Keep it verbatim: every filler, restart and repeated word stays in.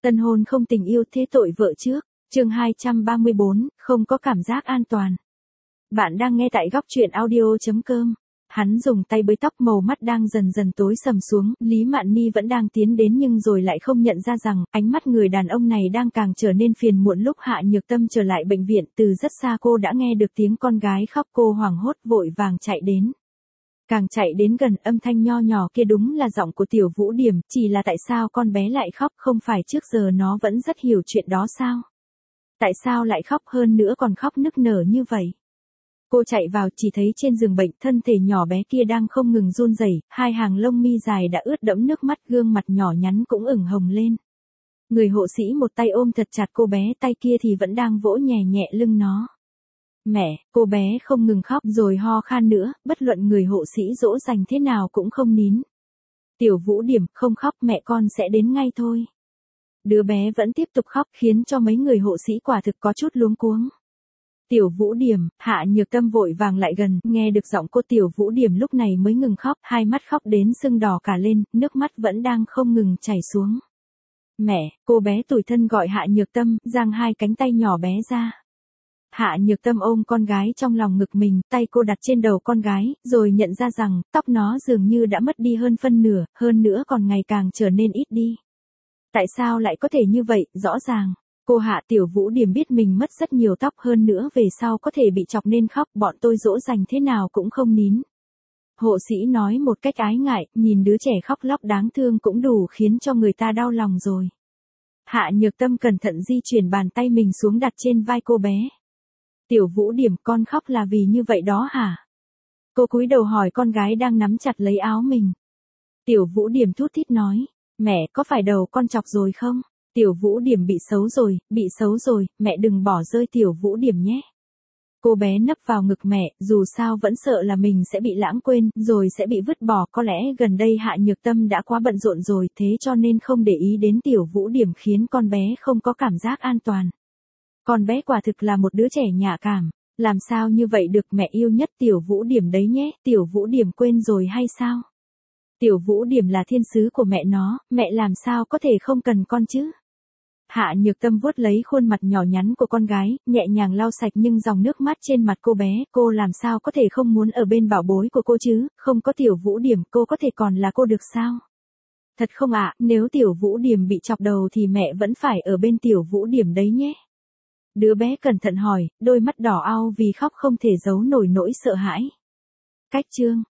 Tân hôn không tình yêu thế tội vợ trước. Chương hai trăm ba mươi bốn, không có cảm giác an toàn. Bạn đang nghe tại góc truyện audio chấm com. Hắn dùng tay bới tóc, màu mắt đang dần dần tối sầm xuống, Lý Mạn Ni vẫn đang tiến đến nhưng rồi lại không nhận ra rằng, ánh mắt người đàn ông này đang càng trở nên phiền muộn. Lúc Hạ Nhược Tâm trở lại bệnh viện, từ rất xa cô đã nghe được tiếng con gái khóc, cô hoảng hốt vội vàng chạy đến. Càng chạy đến gần, âm thanh nho nhỏ kia đúng là giọng của Tiểu Vũ Điểm, chỉ là tại sao con bé lại khóc, không phải trước giờ nó vẫn rất hiểu chuyện đó sao? Tại sao lại khóc, hơn nữa còn khóc nức nở như vậy? Cô chạy vào, chỉ thấy trên giường bệnh, thân thể nhỏ bé kia đang không ngừng run rẩy, hai hàng lông mi dài đã ướt đẫm nước mắt, gương mặt nhỏ nhắn cũng ửng hồng lên. Người hộ sĩ một tay ôm thật chặt cô bé, tay kia thì vẫn đang vỗ nhẹ nhẹ lưng nó. Mẹ, cô bé không ngừng khóc rồi ho khan nữa, bất luận người hộ sĩ dỗ dành thế nào cũng không nín. Tiểu Vũ Điểm, không khóc, mẹ con sẽ đến ngay thôi. Đứa bé vẫn tiếp tục khóc, khiến cho mấy người hộ sĩ quả thực có chút luống cuống. Tiểu Vũ Điểm, Hạ Nhược Tâm vội vàng lại gần, nghe được giọng cô. Tiểu Vũ Điểm lúc này mới ngừng khóc, hai mắt khóc đến sưng đỏ cả lên, nước mắt vẫn đang không ngừng chảy xuống. Mẹ, cô bé tủi thân gọi Hạ Nhược Tâm, giang hai cánh tay nhỏ bé ra. Hạ Nhược Tâm ôm con gái trong lòng ngực mình, tay cô đặt trên đầu con gái, rồi nhận ra rằng, tóc nó dường như đã mất đi hơn phân nửa, hơn nữa còn ngày càng trở nên ít đi. Tại sao lại có thể như vậy, rõ ràng. Cô Hạ Tiểu Vũ Điểm biết mình mất rất nhiều tóc, hơn nữa về sau có thể bị chọc nên khóc, bọn tôi dỗ dành thế nào cũng không nín. Hộ sĩ nói một cách ái ngại, nhìn đứa trẻ khóc lóc đáng thương cũng đủ khiến cho người ta đau lòng rồi. Hạ Nhược Tâm cẩn thận di chuyển bàn tay mình xuống đặt trên vai cô bé. Tiểu Vũ Điểm, con khóc là vì như vậy đó hả? Cô cúi đầu hỏi con gái đang nắm chặt lấy áo mình. Tiểu Vũ Điểm thút thít nói, mẹ, có phải đầu con chọc rồi không? Tiểu Vũ Điểm bị xấu rồi, bị xấu rồi, mẹ đừng bỏ rơi Tiểu Vũ Điểm nhé. Cô bé nấp vào ngực mẹ, dù sao vẫn sợ là mình sẽ bị lãng quên, rồi sẽ bị vứt bỏ. Có lẽ gần đây Hạ Nhược Tâm đã quá bận rộn rồi, thế cho nên không để ý đến Tiểu Vũ Điểm, khiến con bé không có cảm giác an toàn. Con bé quả thực là một đứa trẻ nhạy cảm, làm sao như vậy được, mẹ yêu nhất Tiểu Vũ Điểm đấy nhé. Tiểu Vũ Điểm quên rồi hay sao? Tiểu Vũ Điểm là thiên sứ của mẹ nó, mẹ làm sao có thể không cần con chứ? Hạ Nhược Tâm vuốt lấy khuôn mặt nhỏ nhắn của con gái, nhẹ nhàng lau sạch nhưng dòng nước mắt trên mặt cô bé, cô làm sao có thể không muốn ở bên bảo bối của cô chứ, không có Tiểu Vũ Điểm cô có thể còn là cô được sao? Thật không ạ, nếu Tiểu Vũ Điểm bị chọc đầu thì mẹ vẫn phải ở bên Tiểu Vũ Điểm đấy nhé. Đứa bé cẩn thận hỏi, đôi mắt đỏ au vì khóc không thể giấu nổi nỗi sợ hãi. Cách chương